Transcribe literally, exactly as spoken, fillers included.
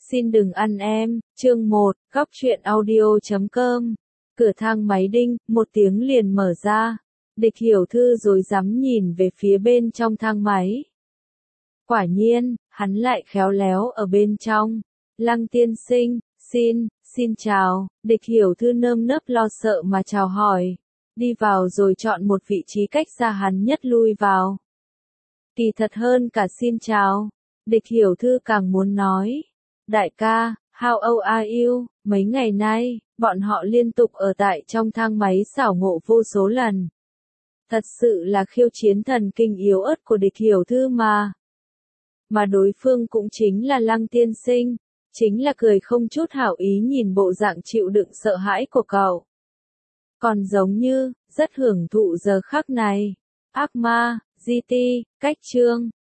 Xin đừng ăn em, chương một, góc truyện audio chấm com. Cửa thang máy đinh, một tiếng liền mở ra. Địch Hiểu Thư rối rắm nhìn về phía bên trong thang máy. Quả nhiên, hắn lại khéo léo ở bên trong. Lăng tiên sinh, xin, xin chào. Địch Hiểu Thư nơm nớp lo sợ mà chào hỏi. Đi vào rồi chọn một vị trí cách xa hắn nhất lui vào. Kỳ thật hơn cả xin chào. Địch Hiểu Thư càng muốn nói. Đại ca, how old are you? Mấy ngày nay, bọn họ liên tục ở tại trong thang máy xảo ngộ vô số lần. Thật sự là khiêu chiến thần kinh yếu ớt của Địch Hiểu Thư mà. Mà đối phương cũng chính là Lăng tiên sinh, chính là cười không chút hảo ý nhìn bộ dạng chịu đựng sợ hãi của cậu. Còn giống như, rất hưởng thụ giờ khắc này. Ác ma, giê tê, cách chương.